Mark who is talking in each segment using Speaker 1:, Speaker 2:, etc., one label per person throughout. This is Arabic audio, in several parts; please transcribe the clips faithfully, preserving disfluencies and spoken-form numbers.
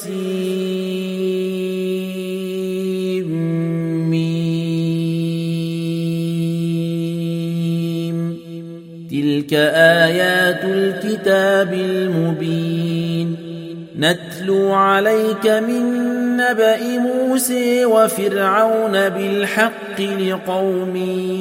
Speaker 1: سين تلك آيات الكتاب المبين نتلو عليك من نبأ موسى وفرعون بالحق لقوم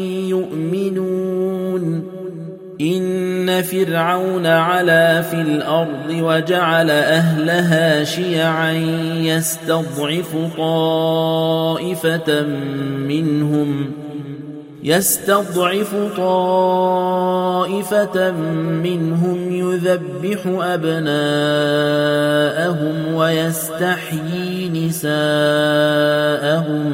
Speaker 1: يؤمنون إن فرعون علا في الأرض وجعل أهلها شيعا يستضعف طائفة منهم يستضعف طائفة منهم يذبح أبناءهم ويستحيي نساءهم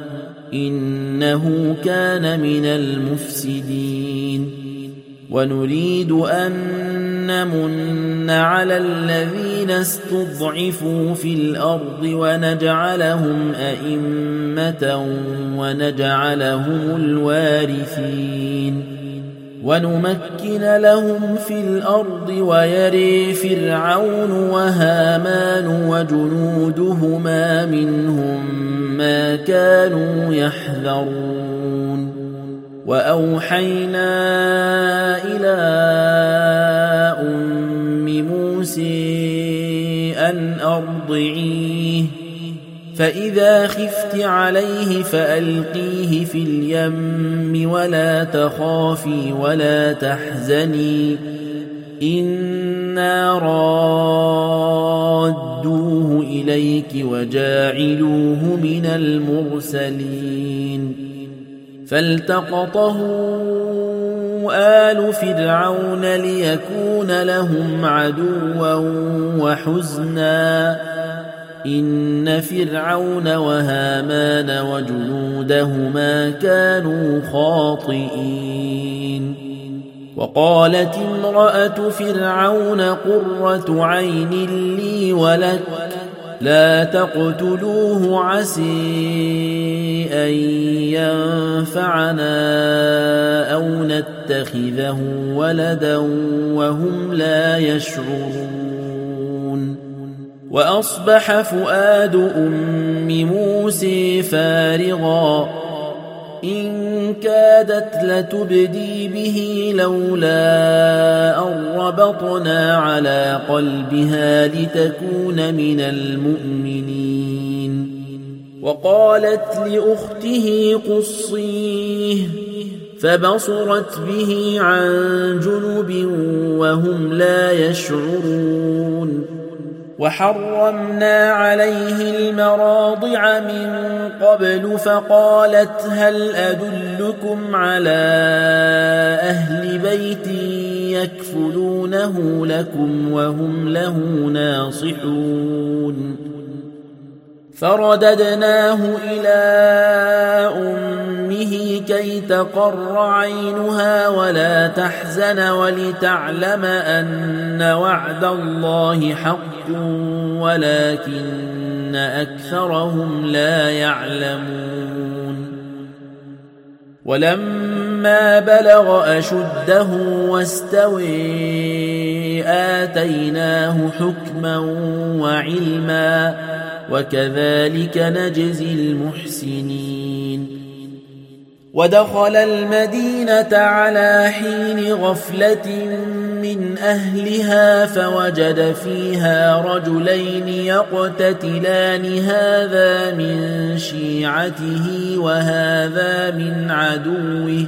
Speaker 1: إنه كان من المفسدين ونريد أن نمن على الذين استضعفوا في الأرض ونجعلهم أئمة ونجعلهم الوارثين ونمكن لهم في الأرض ويري فرعون وهامان وجنودهما منهم ما كانوا يحذرون وأوحينا إلى أم موسى أن أرضعيه فإذا خفت عليه فألقيه في اليم ولا تخافي ولا تحزني إنا رادوه إليك وجاعلوه من المرسلين فالتقطه آل فرعون ليكون لهم عدوا وحزنا إن فرعون وهامان وجنودهما كانوا خاطئين وقالت امرأة فرعون قرة عين لي ولك لا تقتلوه عسى أن ينفعنا أو نتخذه ولدا وهم لا يشعرون وأصبح فؤاد أم موسى فارغا إن كادت لتبدي به لولا أن ربطنا على قلبها لتكون من المؤمنين وقالت لأخته قصيه فبصرت به عن جنب وهم لا يشعرون وحرمنا عليه المراضع من قبل فقالت هل أدلكم على أهل بيت يكفلونه لكم وهم له ناصحون فرددناه إلى أمه كي تقر عينها ولا تحزن ولتعلم أن وعد الله حق ولكن أكثرهم لا يعلمون ولما بلغ أشده واستوى آتيناه حكما وعلما وكذلك نجزي المحسنين ودخل المدينة على حين غفلة من أهلها فوجد فيها رجلين يقتتلان هذا من شيعته وهذا من عدوه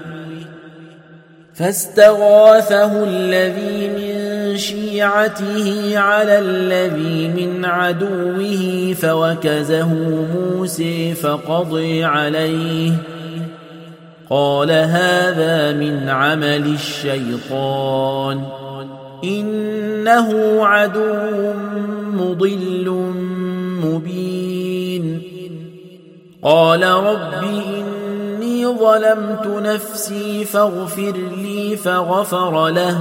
Speaker 1: فاستغاثه الذي من شيعته على الذي من عدوه فوكزه موسى فقضي عليه قال هذا من عمل الشيطان إنه عدو مضل مبين قال رب إني ظلمت نفسي فاغفر لي فغفر له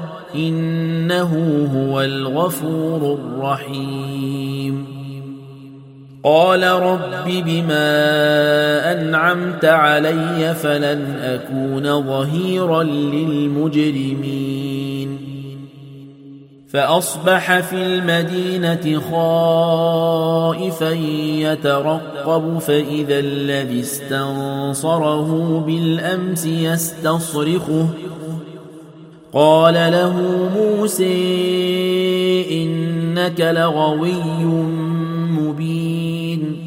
Speaker 1: إنه هو الغفور الرحيم قال رب بما أنعمت علي فلن أكون ظهيرا للمجرمين فأصبح في المدينة خائفا يترقب فإذا الذي استنصره بالأمس يستصرخه قال له موسى إنك لغوي مبين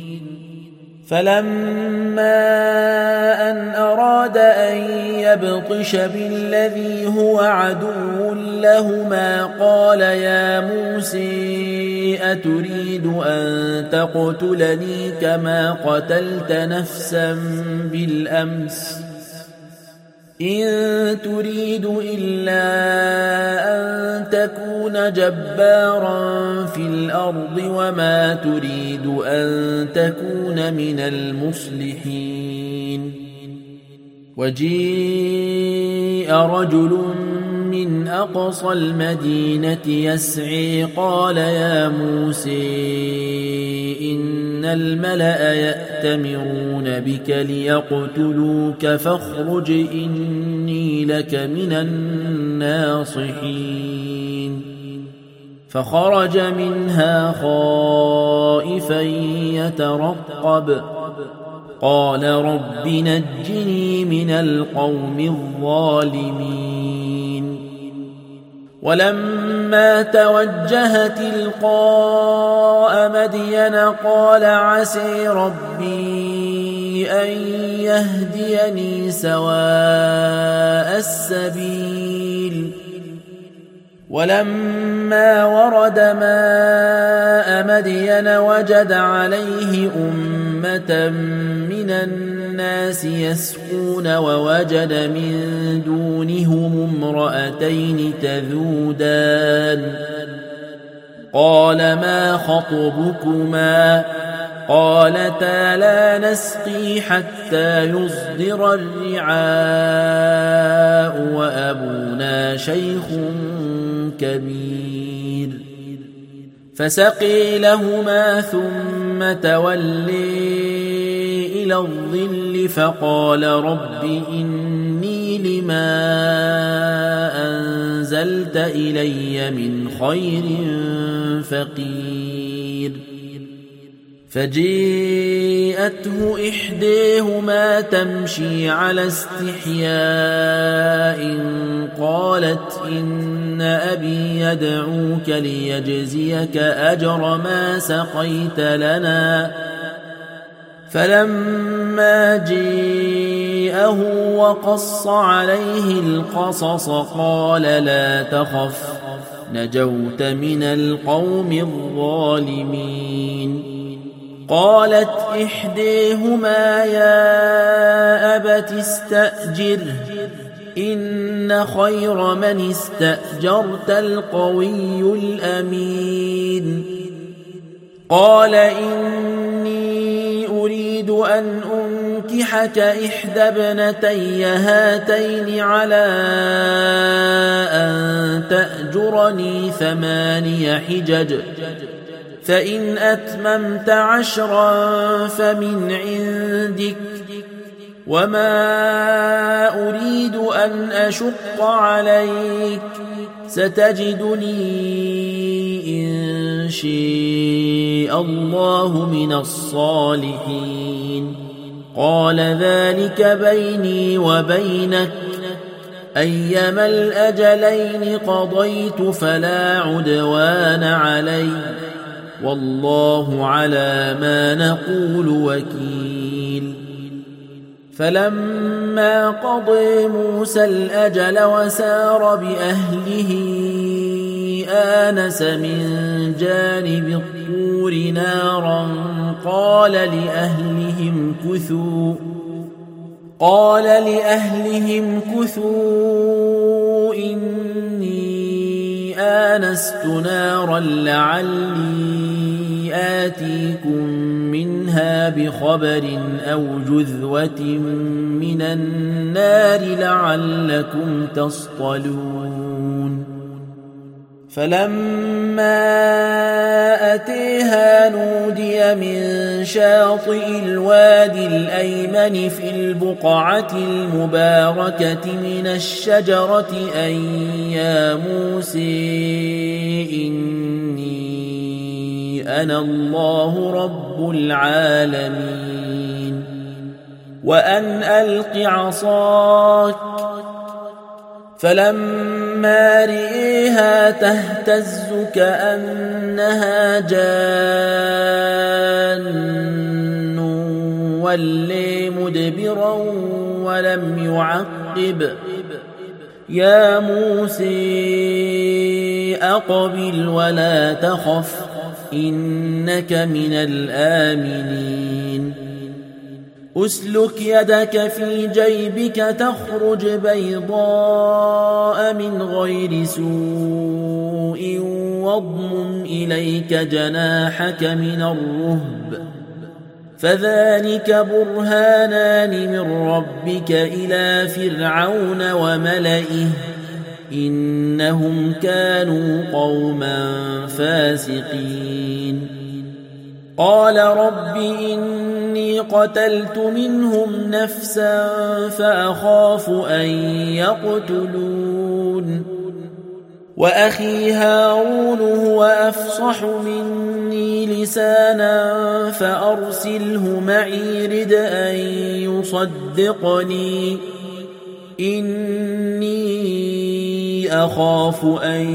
Speaker 1: فلما أن أراد أن يبطش بالذي هو عدو لهما قال يا موسى أتريد أن تقتلني كما قتلت نفسا بالأمس إن تريد إلا أن تكون جبارا في الأرض وما تريد أن تكون من المصلحين وجيء رجل من أقصى المدينة يسعي قال يا موسى إن الملأ يأتمرون بك ليقتلوك فاخرج إني لك من الناصحين فخرج منها خائفا يترقب قال رب نجني من القوم الظالمين ولما توجه تلقاء مدين قال عسى ربي أن يهديني سواء السبيل ولما ورد ماء مدين وجد عليه أمة من الناس يسقون ووجد من دونهم امرأتين تذودان قال ما خطبكما قالتا لا نسقي حتى يصدر الرعاء وأبونا شيخ كبير فسقي لهما ثم تولي إلى الظل فقال رب إني لما أنزلت إلي من خير فقير فجيءته إحداهما تمشي على استحياء قالت إن أبي يدعوك ليجزيك أجر ما سقيت لنا فلما جاءه وقص عليه القصص قال لا تخف نجوت من القوم الظالمين قالت إحداهما يا أبت استأجره إن خير من استأجرت القوي الأمين قال إني أريد أن أنكحك إحدى ابنتي هاتين على أن تأجرني ثماني حجج فإن أتممت عشرا فمن عندك وما أريد أن أشق عليك ستجدني إن شاء الله من الصالحين قال ذلك بيني وبينك أيما الأجلين قضيت فلا عدوان علي والله على ما نقول وكيل فلما قضى موسى الأجل وسار بأهله آنس من جانب الطور نارا قال لأهلهم كثوا قال لأهلهم كثوا إني آنست نارا لعلي آتيكم منها بخبر أو جذوة من النار لعلكم تصطلون فلما أتيها نودي من شاطئ الوادي الأيمن في البقعة المباركة من الشجرة أن يا موسى إني أنا الله رب العالمين وأن ألق عصاك فلما رئيها تهتز كأنها جان ولي مدبرا ولم يعقب يا موسى أقبل ولا تخف إنك من الآمنين أسلك يدك في جيبك تخرج بيضاء من غير سوء واضمم إليك جناحك من الرهب فذلك برهانان من ربك إلى فرعون وملئه إنهم كانوا قوما فاسقين قال رب إني قتلت منهم نفسا فأخاف أن يقتلون وأخي هارون هو أفصح مني لسانا فأرسله معي رد أن يصدقني إني أخاف أن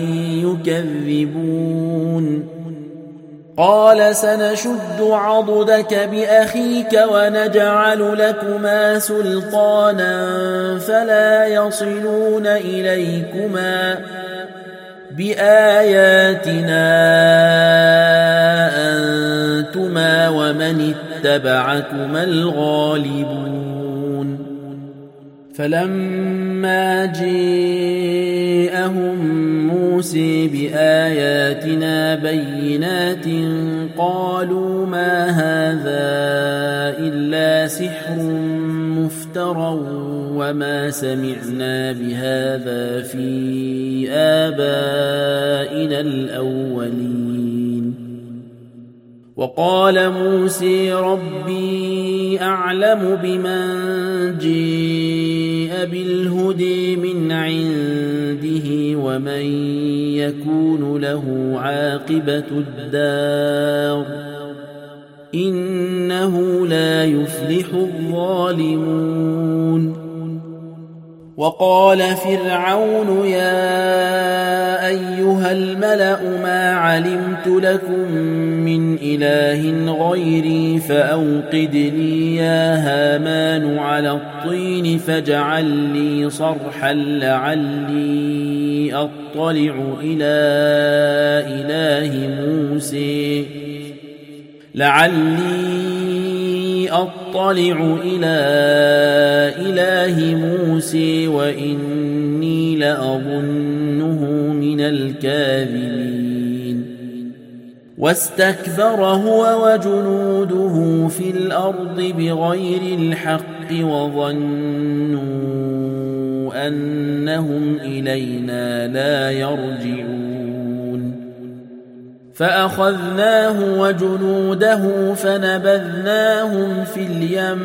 Speaker 1: يكذبون قال سنشد عضدك بأخيك ونجعل لكما سلطانا فلا يصلون إليكما بآياتنا أنتما ومن اتبعكما الغالبون فلما جاءهم موسى بآياتنا بينات قالوا ما هذا إلا سحر مفترى وما سمعنا بهذا في آبائنا الأولين وقال موسى ربي أعلم بمن جاء بالهدى من عنده ومن يكون له عاقبة الدار إنه لا يفلح الظالمون وقال فرعون يا أيها الملأ ما علمت لكم من إله غيري فأوقد لي يا هامان على الطين فاجعل لي صرحا لعلي أطلع إلى إله موسى لعلي أطلع إلى إله موسى وإني لأظنه من الكاذبين واستكبر هو وجنوده في الأرض بغير الحق وظنوا أنهم إلينا لا يرجعون فأخذناه وجنوده فنبذناهم في اليم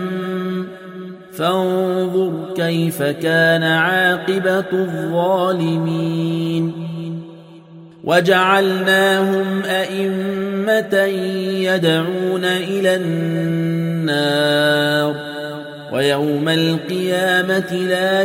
Speaker 1: فانظر كيف كان عاقبة الظالمين وجعلناهم أئمة يدعون إلى النار ويوم القيامة لا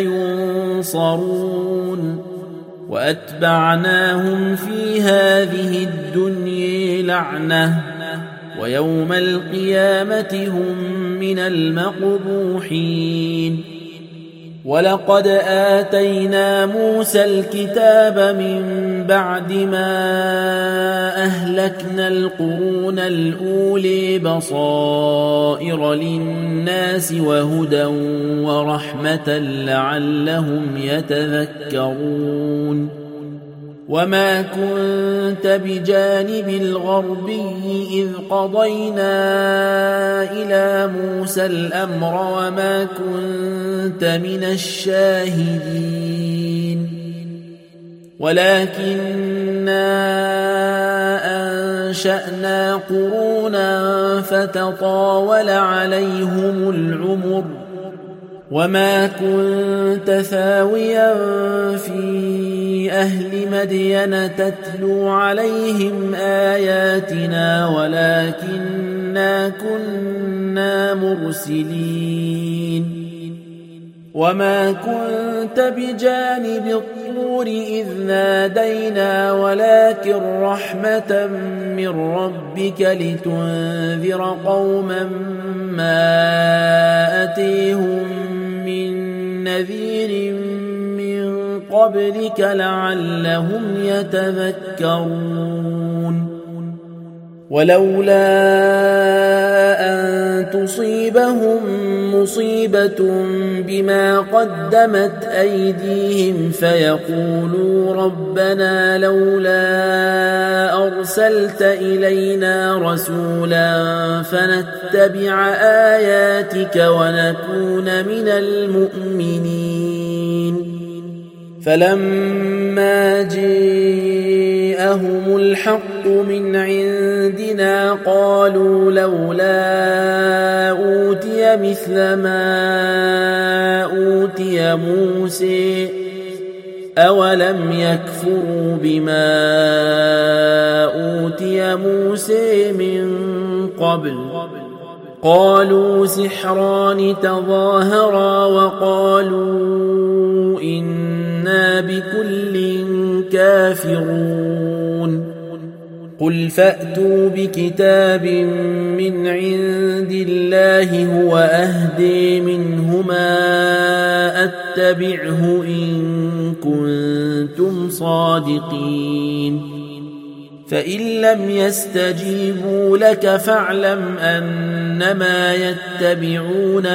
Speaker 1: ينصرون وأتبعناهم في هذه الدنيا لعنة ويوم القيامة هم من المقبوحين ولقد آتينا موسى الكتاب من بعد ما أهلكنا القرون الأولي بصائر للناس وهدى ورحمة لعلهم يتذكرون وما كنت بجانب الغربي إذ قضينا إلى موسى الأمر وما كنت من الشاهدين ولكننا أنشأنا قرونا فتطاول عليهم العمر وما كنت ثاويا في أهل مدين تتلو عليهم آياتنا ولكننا كنا مرسلين وما كنت بجانب الطور إذ نادينا ولكن رحمة من ربك لتنذر قوما ما أتيهم من نذير من قبلك لعلهم يتذكرون ولولا أن تصيبهم مصيبة بما قدمت أيديهم فيقولوا ربنا لولا أرسلت إلينا رسولا فنتبع آياتك ونكون من المؤمنين فلما جاءهم الحق من عندنا قالوا لولا أوتي مثل ما أوتي موسى أولم يكفروا بما أوتي موسى من قبل قالوا سحران تظاهرا وقالوا إنا بكل كافرون قل فأتوا بكتاب من عند الله هو أهدي منهما أتبعه إن كنتم صادقين فإن لم يستجيبوا لك فاعلم أنما يتبعون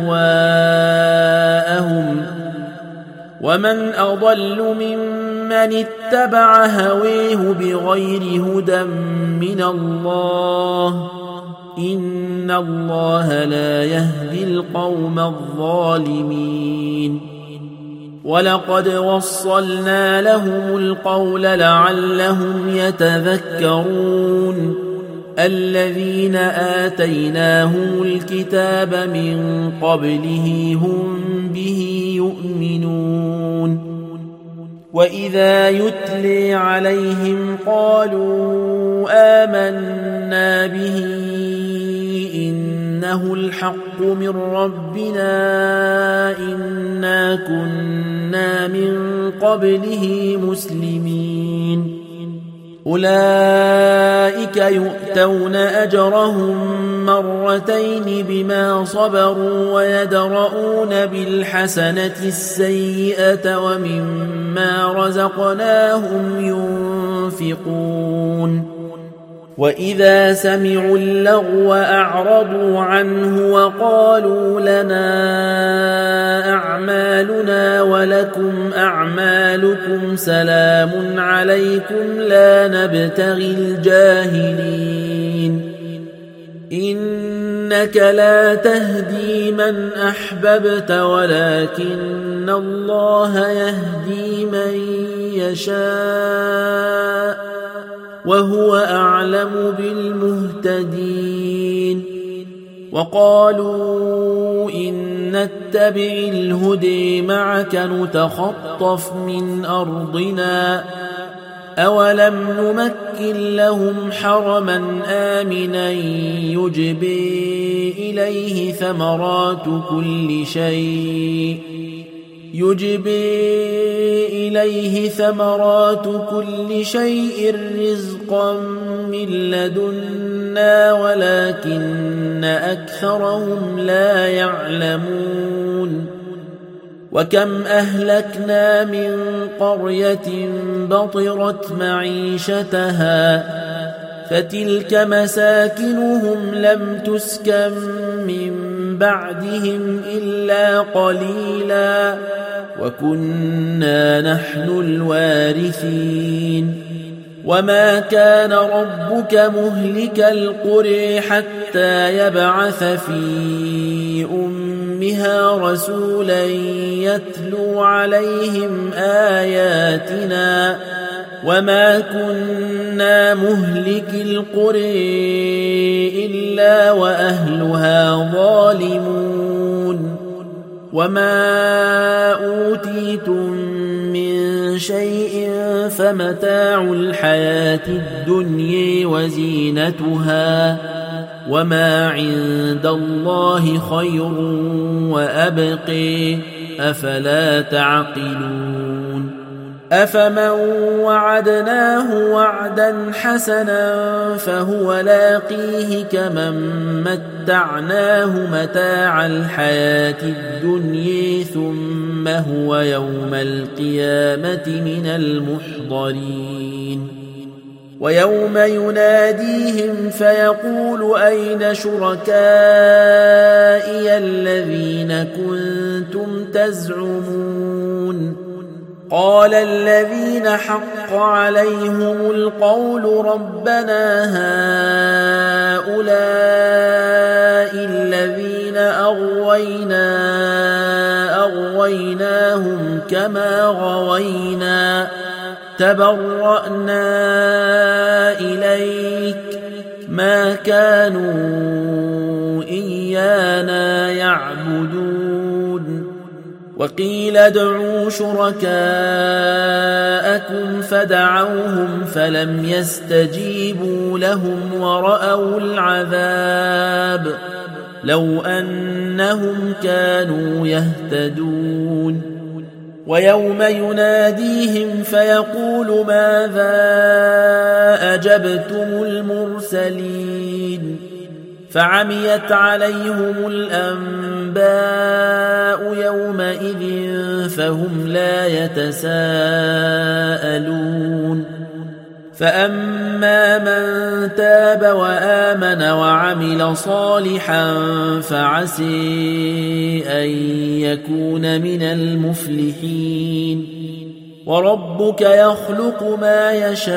Speaker 1: أهواءهم ومن أضل ممن اتبع هويه بغير هدى من الله إن الله لا يهدي القوم الظالمين ولقد وصلنا لهم القول لعلهم يتذكرون الذين آتيناهم الكتاب من قبله هم به يؤمنون وإذا يتلي عليهم قالوا آمنا به إنه الحق من ربنا إنا كنا من قبله مسلمين أولئك يؤتون أجرهم مرتين بما صبروا ويدرؤون بالحسنة السيئة ومما رزقناهم ينفقون وإذا سمعوا اللغو أعرضوا عنه وقالوا لنا أعمالنا ولكم أعمالكم سلام عليكم لا نبتغي الجاهلين إنك لا تهدي من أحببت ولكن الله يهدي من يشاء وهو أعلم بالمهتدين وقالوا إن نتبع الهدي معك نتخطف من أرضنا أولم نمكن لهم حرما آمنا يجبي إليه ثمرات كل شيء يجبي إليه ثمرات كل شيء رزقا من لدنا ولكن أكثرهم لا يعلمون وكم أهلكنا من قرية بطرت معيشتها فتلك مساكنهم لم تسكن من بعدهم إلا قليلا وكنا نحن الوارثين وما كان ربك مهلك القرى حتى يبعث في أمها رسولا يتلو عليهم آياتنا وما كنا مهلك القرى إلا وأهلها ظالمون وما أوتيتم من شيء فمتاع الحياة الدنيا وزينتها وما عند الله خير وأبقي أفلا تعقلون أفمن وعدناه وعدا حسنا فهو لاقيه كمن متعناه متاع الحياة الدنيا ثم هو يوم القيامة من المحضرين ويوم يناديهم فيقول أين شركائي الذين كنتم تزعمون قال الذين حق عليهم القول ربنا هؤلاء الذين أغوينا أغويناهم كما غوينا تبرأنا إليك ما كانوا إيانا يعبدون وقيل ادعوا شركاءكم فدعوهم فلم يستجيبوا لهم ورأوا العذاب لو أنهم كانوا يهتدون ويوم يناديهم فيقول ماذا أجبتم المرسلين فعميت عليهم الأنباء يومئذ فهم لا يتساءلون فأما من تاب وآمن وعمل صالحا فعسي أن يكون من المفلحين وربك يخلق ما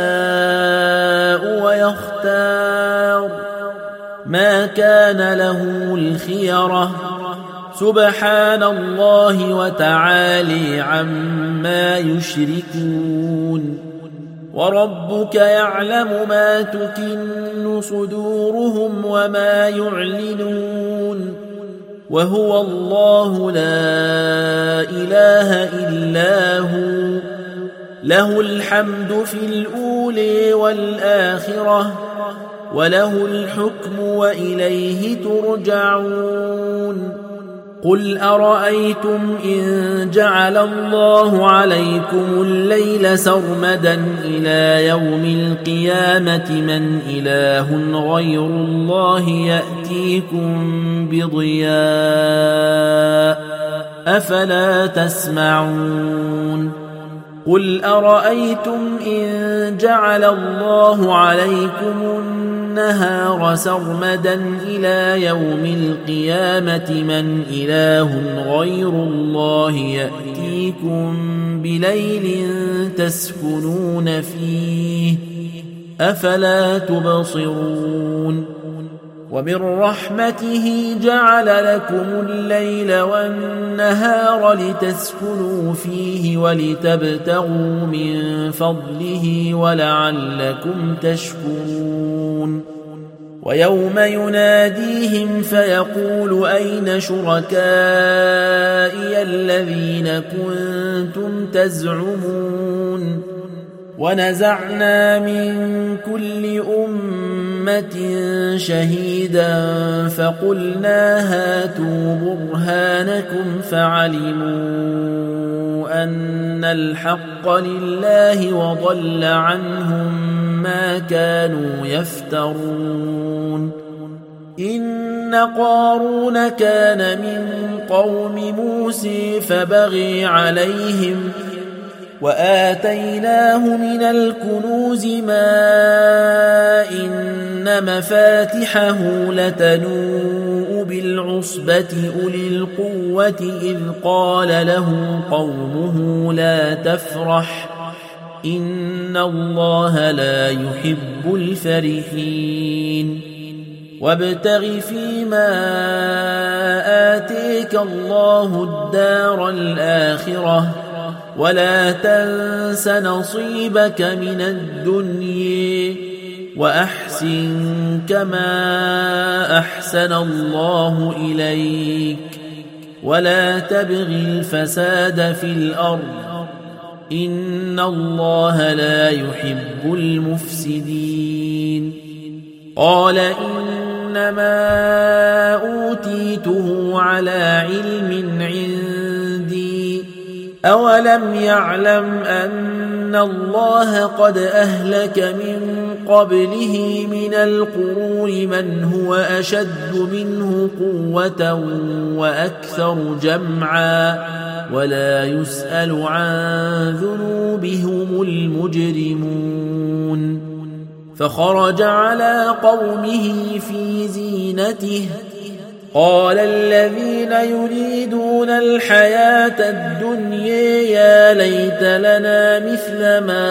Speaker 1: يشاء ويختار ما كان له الخيرة سبحان الله وتعالي عما يشركون وربك يعلم ما تكن صدورهم وما يعلنون وهو الله لا إله إلا هو له الحمد في الأولى والآخرة وله الحكم وإليه ترجعون قل أرأيتم إن جعل الله عليكم الليل سرمدا إلى يوم القيامة من إله غير الله يأتيكم بضياء أفلا تسمعون قل أرأيتم إن جعل الله عليكم النهار سرمدا إلى يوم القيامة من إله غير الله يأتيكم بليل تسكنون فيه أفلا تبصرون ومن رحمته جعل لكم الليل والنهار لتسكنوا فيه ولتبتغوا من فضله ولعلكم تشكرون ويوم يناديهم فيقول أين شركائي الذين كنتم تزعمون ونزعنا من كل أمة شهيدا فقلنا هاتوا برهانكم فعلموا أن الحق لله وضل عنهم ما كانوا يفترون إن قارون كان من قوم موسى فبغي عليهم وآتيناه من الكنوز ما إن مفاتحه لتنوء بالعصبة أولي القوة إذ قال له قومه لا تفرح إن الله لا يحب الفرحين وابتغ فيما آتيك الله الدار الآخرة ولا تنس نصيبك من الدنيا وأحسن كما أحسن الله إليك ولا تبغ الفساد في الأرض إن الله لا يحب المفسدين قال إنما أوتيته على علم عندي أولم يعلم أن الله قد أهلك من قبله من القرون من هو أشد منه قوة وأكثر جمعا ولا يسأل عن ذنوبهم المجرمون فخرج على قومه في زينته قال الذين يريدون الحياة الدنيا يا ليت لنا مثل ما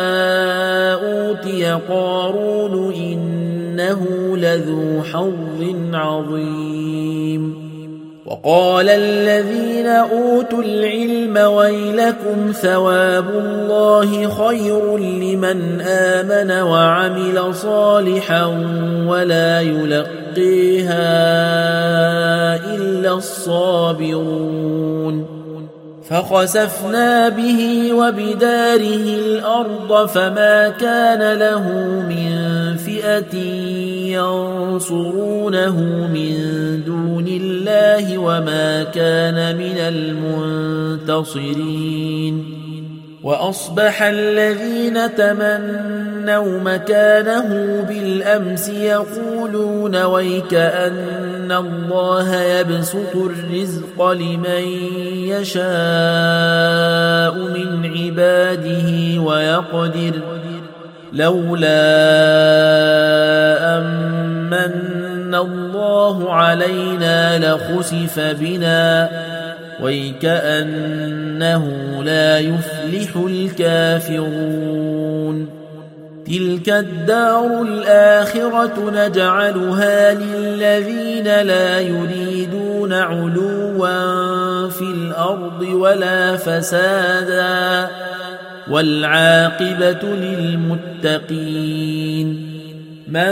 Speaker 1: أوتي قارون إنه لذو حظ عظيم وقال الذين أوتوا العلم ويلكم ثواب الله خير لمن آمن وعمل صالحا ولا يلقيها إلا الصابرون فخسفنا به وبداره الأرض فما كان له من فئة ينصرونه من دون الله وما كان من المنتصرين وأصبح الذين تمنوا مكانه بالأمس يقولون ويكأن الله يبسط الرزق لمن يشاء من عباده ويقدر لولا أمن الله علينا لخسف بنا ويكأنه لا يفلح الكافرون تلك الدار الآخرة نجعلها للذين لا يريدون علوا في الأرض ولا فسادا والعاقبة للمتقين من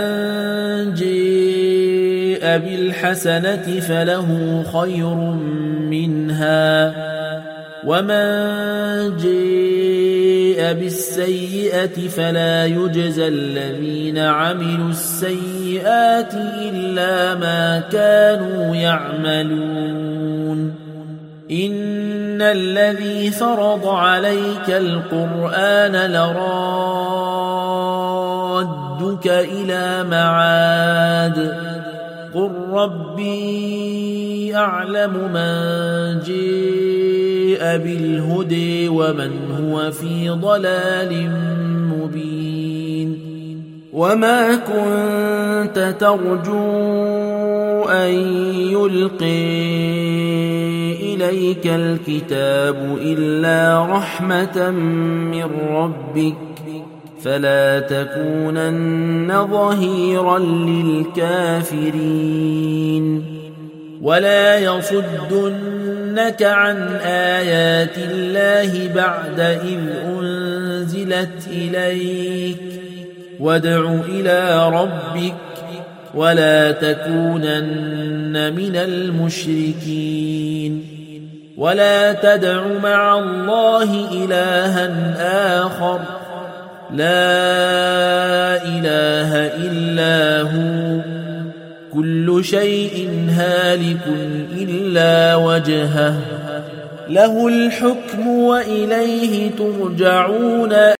Speaker 1: جاء بالحسنة فله خير منها ومن جاء بالسيئة فلا يجزى الذين عملوا السيئات إلا ما كانوا يعملون إن الذي فرض عليك القرآن لرادك إلى معاد قل ربي أعلم من جاء بالهدى ومن هو في ضلال مبين وما كنت ترجو أن يلقي إليك الكتاب إلا رحمة من ربك فلا تكونن ظهيرا للكافرين ولا يصدنك عن آيات الله بعد إذ أنزلت إليك وادع إلى ربك ولا تكونن من المشركين ولا تدع مع الله إلها آخر لا إله إلا هو كل شيء هالك إلا وجهه له الحكم وإليه ترجعون